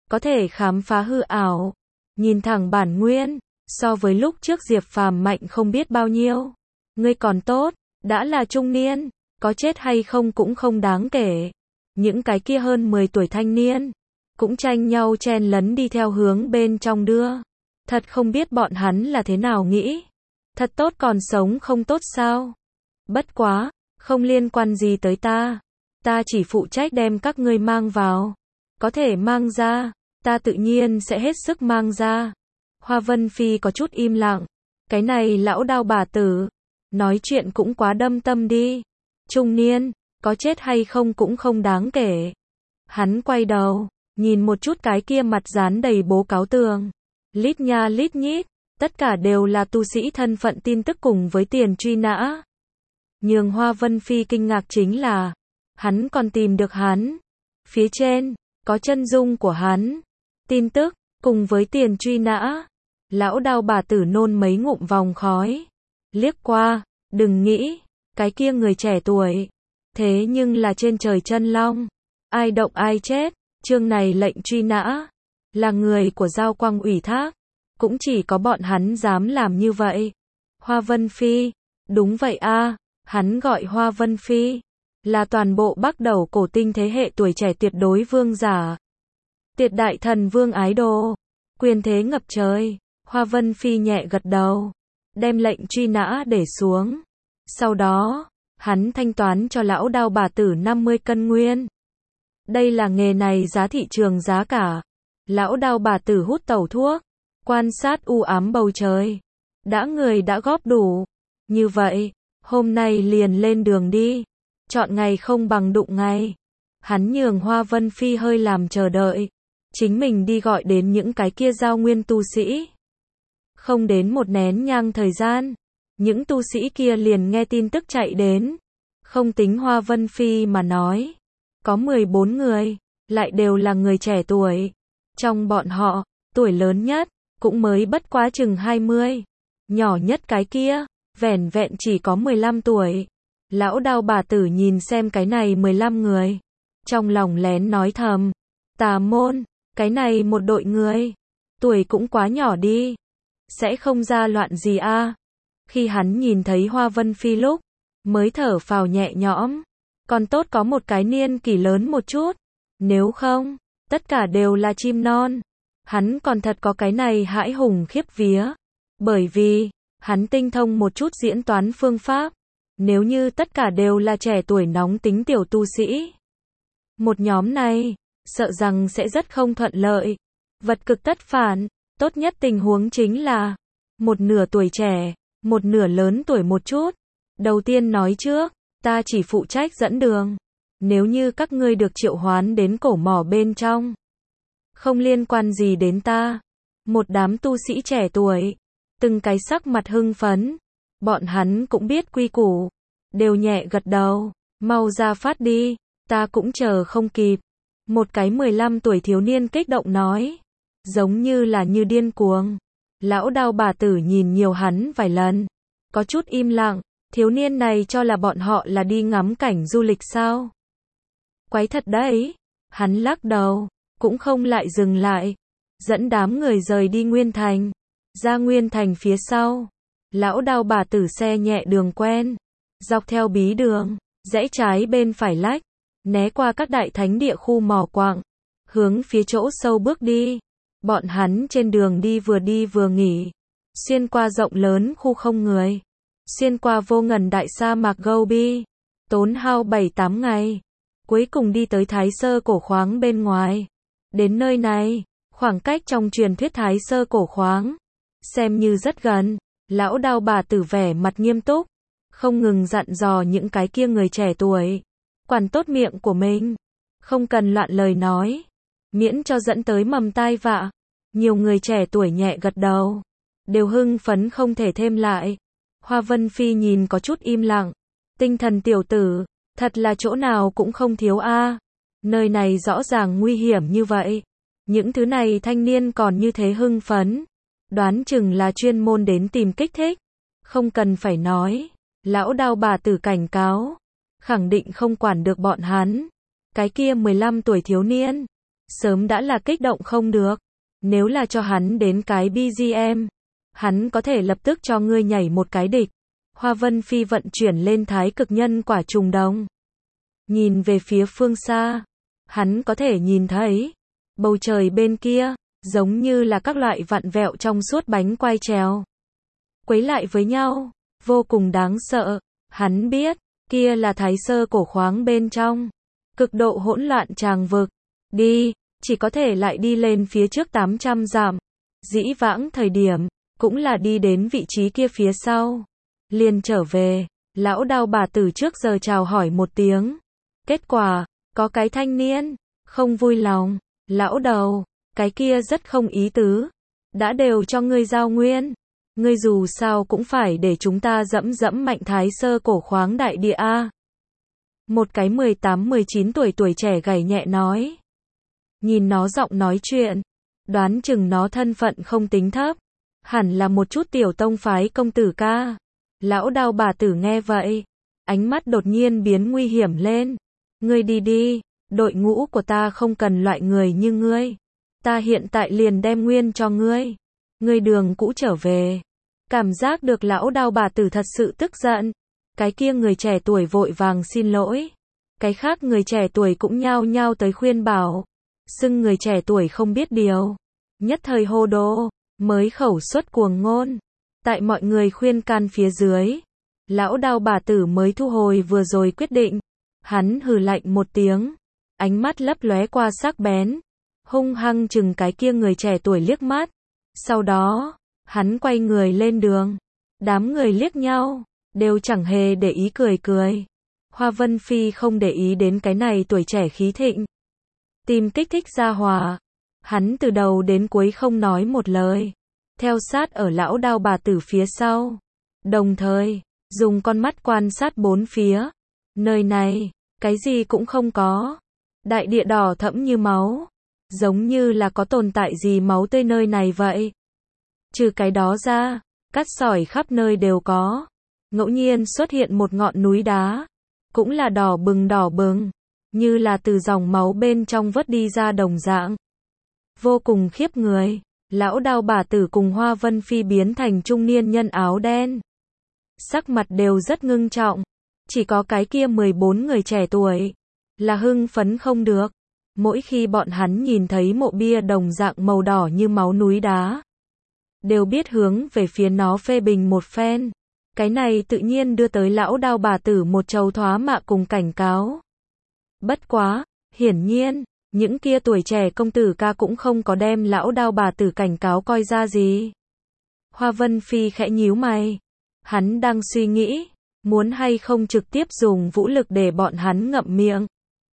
có thể khám phá hư ảo, nhìn thẳng bản nguyên, so với lúc trước Diệp Phàm mạnh không biết bao nhiêu. Ngươi còn tốt, đã là trung niên, có chết hay không cũng không đáng kể. Những cái kia hơn mười tuổi thanh niên, cũng tranh nhau chen lấn đi theo hướng bên trong đưa. Thật không biết bọn hắn là thế nào nghĩ. Thật tốt còn sống không tốt sao? Bất quá, không liên quan gì tới ta. Ta chỉ phụ trách đem các ngươi mang vào. Có thể mang ra, ta tự nhiên sẽ hết sức mang ra. Hoa Vân Phi có chút im lặng. Cái này lão đao bà tử, nói chuyện cũng quá đâm tâm đi. Trung niên, có chết hay không cũng không đáng kể. Hắn quay đầu, nhìn một chút cái kia mặt dán đầy bố cáo tường. Lít nha lít nhít, tất cả đều là tu sĩ thân phận tin tức cùng với tiền truy nã. Nhưng Hoa Vân Phi kinh ngạc chính là, hắn còn tìm được hắn. Phía trên, có chân dung của hắn. Tin tức, cùng với tiền truy nã. Lão đao bà tử nôn mấy ngụm vòng khói. Liếc qua, đừng nghĩ, cái kia người trẻ tuổi. Thế nhưng là trên trời chân long. Ai động ai chết, chương này lệnh truy nã. Là người của Giao Quang ủy thác. Cũng chỉ có bọn hắn dám làm như vậy. Hoa Vân Phi, đúng vậy a, hắn gọi Hoa Vân Phi. Là toàn bộ Bắc Đầu cổ tinh thế hệ tuổi trẻ tuyệt đối vương giả. Tuyệt đại thần vương ái đồ. Quyền thế ngập trời. Hoa Vân Phi nhẹ gật đầu. Đem lệnh truy nã để xuống. Sau đó, hắn thanh toán cho lão đao bà tử năm mươi cân nguyên. Đây là nghề này giá thị trường giá cả. Lão đao bà tử hút tẩu thuốc. Quan sát u ám bầu trời. Đã người đã góp đủ. Như vậy, hôm nay liền lên đường đi. Chọn ngày không bằng đụng ngày. Hắn nhường Hoa Vân Phi hơi làm chờ đợi. Chính mình đi gọi đến những cái kia giao nguyên tu sĩ. Không đến một nén nhang thời gian. Những tu sĩ kia liền nghe tin tức chạy đến. Không tính Hoa Vân Phi mà nói. Có mười bốn người. Lại đều là người trẻ tuổi. Trong bọn họ, tuổi lớn nhất, cũng mới bất quá chừng hai mươi. Nhỏ nhất cái kia, vẻn vẹn chỉ có mười lăm tuổi. Lão đao bà tử nhìn xem cái này mười lăm người. Trong lòng lén nói thầm. Tà môn, cái này một đội người. Tuổi cũng quá nhỏ đi. Sẽ không ra loạn gì a. Khi hắn nhìn thấy Hoa Vân Phi lúc, mới thở phào nhẹ nhõm. Còn tốt có một cái niên kỷ lớn một chút. Nếu không, tất cả đều là chim non. Hắn còn thật có cái này hãi hùng khiếp vía. Bởi vì, hắn tinh thông một chút diễn toán phương pháp. Nếu như tất cả đều là trẻ tuổi nóng tính tiểu tu sĩ. Một nhóm này, sợ rằng sẽ rất không thuận lợi. Vật cực tất phản, tốt nhất tình huống chính là một nửa tuổi trẻ, một nửa lớn tuổi một chút. Đầu tiên nói trước, ta chỉ phụ trách dẫn đường. Nếu như các ngươi được triệu hoán đến cổ mỏ bên trong, không liên quan gì đến ta. Một đám tu sĩ trẻ tuổi, từng cái sắc mặt hưng phấn. Bọn hắn cũng biết quy củ, đều nhẹ gật đầu, mau ra phát đi, ta cũng chờ không kịp. Một cái mười lăm tuổi thiếu niên kích động nói, giống như là như điên cuồng. Lão đao bà tử nhìn nhiều hắn vài lần, có chút im lặng, thiếu niên này cho là bọn họ là đi ngắm cảnh du lịch sao? Quái thật đấy, hắn lắc đầu, cũng không lại dừng lại, dẫn đám người rời đi Nguyên Thành, ra Nguyên Thành phía sau. Lão đao bà tử xe nhẹ đường quen, dọc theo bí đường, rẽ trái bên phải lách, né qua các đại thánh địa khu mỏ quặng, hướng phía chỗ sâu bước đi. Bọn hắn trên đường đi vừa đi vừa nghỉ, xuyên qua rộng lớn khu không người, xuyên qua vô ngần đại sa mạc Gobi, tốn hao bảy tám ngày, cuối cùng đi tới Thái Sơ cổ khoáng bên ngoài. Đến nơi này, khoảng cách trong truyền thuyết Thái Sơ cổ khoáng, xem như rất gần. Lão đao bà tử vẻ mặt nghiêm túc, không ngừng dặn dò những cái kia người trẻ tuổi. Quản tốt miệng của mình, không cần loạn lời nói, miễn cho dẫn tới mầm tai vạ. Nhiều người trẻ tuổi nhẹ gật đầu, đều hưng phấn không thể thêm lại. Hoa Vân Phi nhìn có chút im lặng, tinh thần tiểu tử, thật là chỗ nào cũng không thiếu a. Nơi này rõ ràng nguy hiểm như vậy, những thứ này thanh niên còn như thế hưng phấn, đoán chừng là chuyên môn đến tìm kích thích. Không cần phải nói, lão đao bà tử cảnh cáo, khẳng định không quản được bọn hắn. Cái kia mười lăm tuổi thiếu niên, sớm đã là kích động không được. Nếu là cho hắn đến cái bê giê em, hắn có thể lập tức cho ngươi nhảy một cái địch. Hoa Vân Phi vận chuyển lên thái cực nhân quả trùng đồng. Nhìn về phía phương xa, hắn có thể nhìn thấy bầu trời bên kia, giống như là các loại vặn vẹo trong suốt bánh quai trèo. Quấy lại với nhau, vô cùng đáng sợ. Hắn biết, kia là thái sơ cổ khoáng bên trong. Cực độ hỗn loạn tràng vực. Đi, chỉ có thể lại đi lên phía trước tám trăm dặm. Dĩ vãng thời điểm, cũng là đi đến vị trí kia phía sau. Liền trở về, lão Đao bà tử trước giờ chào hỏi một tiếng. Kết quả, có cái thanh niên, không vui lòng. Lão đầu, cái kia rất không ý tứ. Đã đều cho ngươi giao nguyên. Ngươi dù sao cũng phải để chúng ta dẫm dẫm mạnh thái sơ cổ khoáng đại địa a. Một cái mười tám mười chín tuổi tuổi trẻ gầy nhẹ nói. Nhìn nó giọng nói chuyện, đoán chừng nó thân phận không tính thấp. Hẳn là một chút tiểu tông phái công tử ca. Lão Đao bà tử nghe vậy, ánh mắt đột nhiên biến nguy hiểm lên. Ngươi đi đi, đội ngũ của ta không cần loại người như ngươi. Ta hiện tại liền đem nguyên cho ngươi. Ngươi đường cũ trở về. Cảm giác được lão Đao bà tử thật sự tức giận. Cái kia người trẻ tuổi vội vàng xin lỗi. Cái khác người trẻ tuổi cũng nhao nhao tới khuyên bảo. Xưng người trẻ tuổi không biết điều. Nhất thời hô đô, mới khẩu xuất cuồng ngôn. Tại mọi người khuyên can phía dưới, lão Đao bà tử mới thu hồi vừa rồi quyết định. Hắn hừ lạnh một tiếng, ánh mắt lấp lóe qua sắc bén, hung hăng chừng cái kia người trẻ tuổi liếc mắt. Sau đó, hắn quay người lên đường. Đám người liếc nhau, đều chẳng hề để ý cười cười. Hoa Vân Phi không để ý đến cái này tuổi trẻ khí thịnh. Tìm kích thích ra hòa. Hắn từ đầu đến cuối không nói một lời. Theo sát ở lão Đao bà tử phía sau. Đồng thời, dùng con mắt quan sát bốn phía. Nơi này, cái gì cũng không có. Đại địa đỏ thẫm như máu. Giống như là có tồn tại gì máu tươi nơi này vậy. Trừ cái đó ra, cát sỏi khắp nơi đều có. Ngẫu nhiên xuất hiện một ngọn núi đá. Cũng là đỏ bừng đỏ bừng. Như là từ dòng máu bên trong vớt đi ra đồng dạng. Vô cùng khiếp người. Lão Đao bà tử cùng Hoa Vân Phi biến thành trung niên nhân áo đen. Sắc mặt đều rất ngưng trọng. Chỉ có cái kia mười bốn người trẻ tuổi. Là hưng phấn không được. Mỗi khi bọn hắn nhìn thấy mộ bia đồng dạng màu đỏ như máu núi đá. Đều biết hướng về phía nó phê bình một phen. Cái này tự nhiên đưa tới lão Đao bà tử một trầu thoá mạ cùng cảnh cáo. Bất quá, hiển nhiên, những kia tuổi trẻ công tử ca cũng không có đem lão Đao bà tử cảnh cáo coi ra gì. Hoa Vân Phi khẽ nhíu mày. Hắn đang suy nghĩ, muốn hay không trực tiếp dùng vũ lực để bọn hắn ngậm miệng.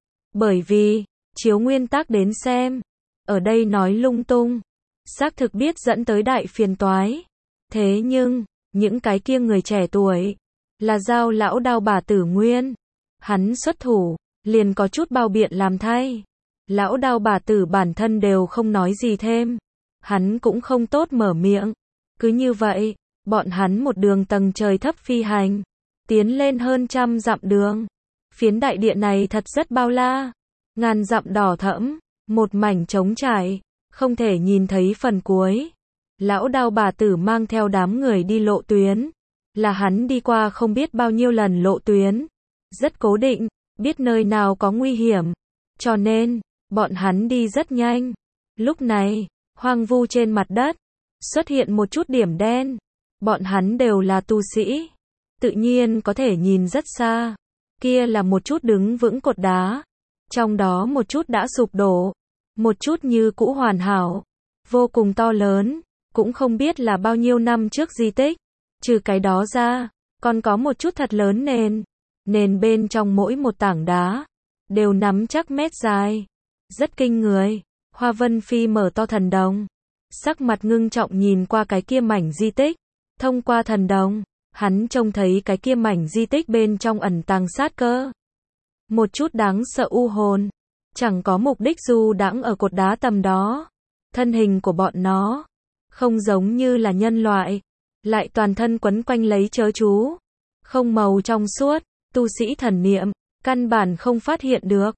Bởi vì, chiếu nguyên tắc đến xem, ở đây nói lung tung, xác thực biết dẫn tới đại phiền toái. Thế nhưng, những cái kia người trẻ tuổi, là giao lão Đao bà tử nguyên. Hắn xuất thủ, liền có chút bao biện làm thay. Lão Đao bà tử bản thân đều không nói gì thêm. Hắn cũng không tốt mở miệng. Cứ như vậy, bọn hắn một đường tầng trời thấp phi hành. Tiến lên hơn trăm dặm đường. Phiến đại địa này thật rất bao la. Ngàn dặm đỏ thẫm. Một mảnh trống trải. Không thể nhìn thấy phần cuối. Lão Đao bà tử mang theo đám người đi lộ tuyến. Là hắn đi qua không biết bao nhiêu lần lộ tuyến. Rất cố định. Biết nơi nào có nguy hiểm. Cho nên, bọn hắn đi rất nhanh. Lúc này, hoang vu trên mặt đất, xuất hiện một chút điểm đen. Bọn hắn đều là tu sĩ. Tự nhiên có thể nhìn rất xa. Kia là một chút đứng vững cột đá. Trong đó một chút đã sụp đổ. Một chút như cũ hoàn hảo. Vô cùng to lớn. Cũng không biết là bao nhiêu năm trước di tích. Trừ cái đó ra, còn có một chút thật lớn nền. Nền bên trong mỗi một tảng đá. Đều nắm chắc mét dài. Rất kinh người. Hoa Vân Phi mở to thần đồng. Sắc mặt ngưng trọng nhìn qua cái kia mảnh di tích. Thông qua thần đồng, hắn trông thấy cái kia mảnh di tích bên trong ẩn tàng sát cơ. Một chút đáng sợ u hồn. Chẳng có mục đích du đãng ở cột đá tầm đó. Thân hình của bọn nó. Không giống như là nhân loại. Lại toàn thân quấn quanh lấy chớ chú. Không màu trong suốt. Tu sĩ thần niệm. Căn bản không phát hiện được.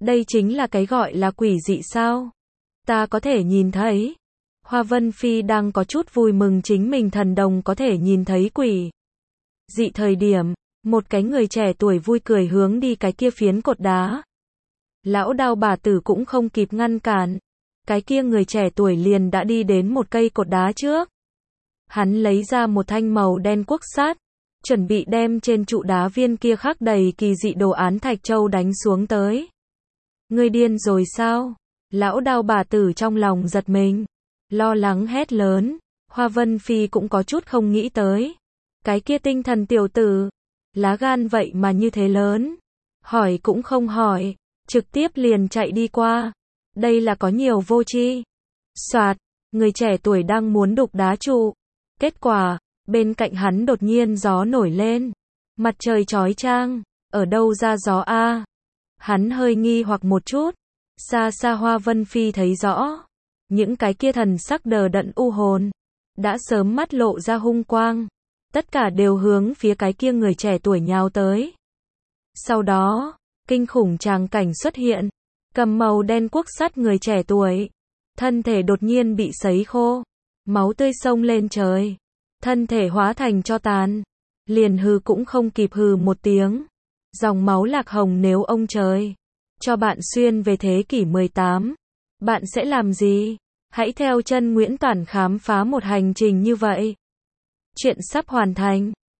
Đây chính là cái gọi là quỷ dị sao? Ta có thể nhìn thấy. Hoa Vân Phi đang có chút vui mừng chính mình thần đồng có thể nhìn thấy quỷ dị thời điểm, một cái người trẻ tuổi vui cười hướng đi cái kia phiến cột đá. Lão Đao bà tử cũng không kịp ngăn cản. Cái kia người trẻ tuổi liền đã đi đến một cây cột đá trước. Hắn lấy ra một thanh màu đen cuốc sắt, chuẩn bị đem trên trụ đá viên kia khắc đầy kỳ dị đồ án thạch châu đánh xuống tới. Ngươi điên rồi sao? Lão Đao bà tử trong lòng giật mình, lo lắng hét lớn. Hoa Vân Phi cũng có chút không nghĩ tới. Cái kia tinh thần tiểu tử, lá gan vậy mà như thế lớn. Hỏi cũng không hỏi, trực tiếp liền chạy đi qua. Đây là có nhiều vô tri. Soạt, người trẻ tuổi đang muốn đục đá trụ. Kết quả, bên cạnh hắn đột nhiên gió nổi lên. Mặt trời chói chang, ở đâu ra gió a? Hắn hơi nghi hoặc một chút. Xa xa Hoa Vân Phi thấy rõ. Những cái kia thần sắc đờ đẫn u hồn. Đã sớm mắt lộ ra hung quang. Tất cả đều hướng phía cái kia người trẻ tuổi nhào tới. Sau đó, kinh khủng tràng cảnh xuất hiện. Cầm màu đen cuốc sắt người trẻ tuổi. Thân thể đột nhiên bị sấy khô. Máu tươi xông lên trời. Thân thể hóa thành tro tàn. Liền hừ cũng không kịp hừ một tiếng. Dòng máu lạc hồng nếu ông trời cho bạn xuyên về thế kỷ mười tám. Bạn sẽ làm gì? Hãy theo chân Nguyễn Toản khám phá một hành trình như vậy. Chuyện sắp hoàn thành.